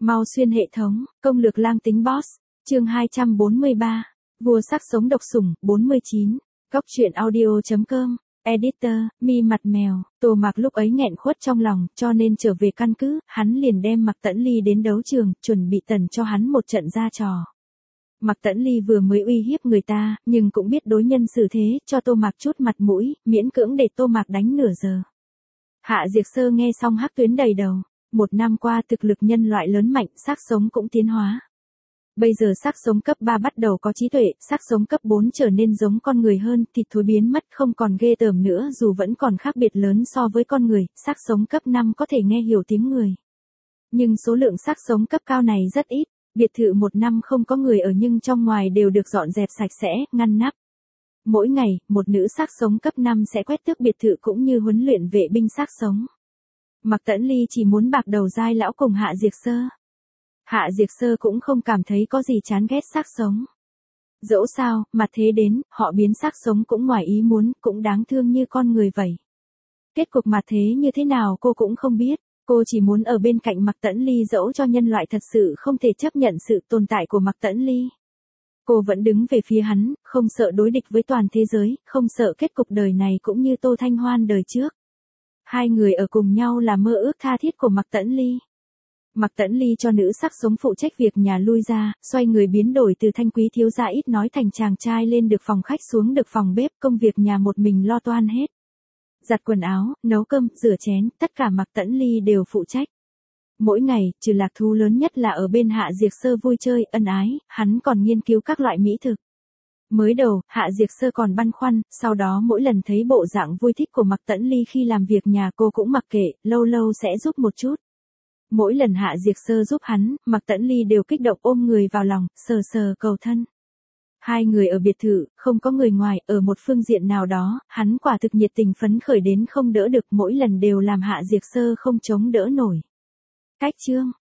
Mau xuyên hệ thống, công lược lang tính boss, chương 243, vua sắc sống độc sủng, 49, góc truyện audio.com, editor, mi mặt mèo, Tô Mạc lúc ấy nghẹn khuất trong lòng, cho nên trở về căn cứ, hắn liền đem Mạc Tẫn Ly đến đấu trường, chuẩn bị tần cho hắn một trận ra trò. Mạc Tẫn Ly vừa mới uy hiếp người ta, nhưng cũng biết đối nhân xử thế, cho Tô Mạc chút mặt mũi, miễn cưỡng để Tô Mạc đánh nửa giờ. Hạ Diệt Sơ nghe xong hắc tuyến đầy đầu. Một năm qua thực lực nhân loại lớn mạnh, xác sống cũng tiến hóa. Bây giờ xác sống cấp 3 bắt đầu có trí tuệ, xác sống cấp 4 trở nên giống con người hơn, thịt thối biến mất không còn ghê tởm nữa dù vẫn còn khác biệt lớn so với con người, xác sống cấp 5 có thể nghe hiểu tiếng người. Nhưng số lượng xác sống cấp cao này rất ít, biệt thự một năm không có người ở nhưng trong ngoài đều được dọn dẹp sạch sẽ, ngăn nắp. Mỗi ngày, một nữ xác sống cấp 5 sẽ quét tước biệt thự cũng như huấn luyện vệ binh xác sống. Mạc Tẫn Ly chỉ muốn bạc đầu dai lão cùng Hạ Diệt Sơ. Hạ Diệt Sơ cũng không cảm thấy có gì chán ghét xác sống. Dẫu sao, mặt thế đến, họ biến xác sống cũng ngoài ý muốn, cũng đáng thương như con người vậy. Kết cục mặt thế như thế nào cô cũng không biết, cô chỉ muốn ở bên cạnh Mạc Tẫn Ly dẫu cho nhân loại thật sự không thể chấp nhận sự tồn tại của Mạc Tẫn Ly. Cô vẫn đứng về phía hắn, không sợ đối địch với toàn thế giới, không sợ kết cục đời này cũng như Tô Thanh Hoan đời trước. Hai người ở cùng nhau là mơ ước tha thiết của Mạc Tẫn Ly. Mạc Tẫn Ly cho nữ sắc sống phụ trách việc nhà lui ra, xoay người biến đổi từ thanh quý thiếu gia ít nói thành chàng trai lên được phòng khách xuống được phòng bếp, công việc nhà một mình lo toan hết. Giặt quần áo, nấu cơm, rửa chén, tất cả Mạc Tẫn Ly đều phụ trách. Mỗi ngày, trừ lạc thú lớn nhất là ở bên Hạ Diệt Sơ vui chơi, ân ái, hắn còn nghiên cứu các loại mỹ thực. Mới đầu, Hạ Diệt Sơ còn băn khoăn, sau đó mỗi lần thấy bộ dạng vui thích của Mạc Tẫn Ly khi làm việc nhà cô cũng mặc kệ, lâu lâu sẽ giúp một chút. Mỗi lần Hạ Diệt Sơ giúp hắn, Mạc Tẫn Ly đều kích động ôm người vào lòng, sờ sờ cầu thân. Hai người ở biệt thự, không có người ngoài, ở một phương diện nào đó, hắn quả thực nhiệt tình phấn khởi đến không đỡ được, mỗi lần đều làm Hạ Diệt Sơ không chống đỡ nổi. Cách chương,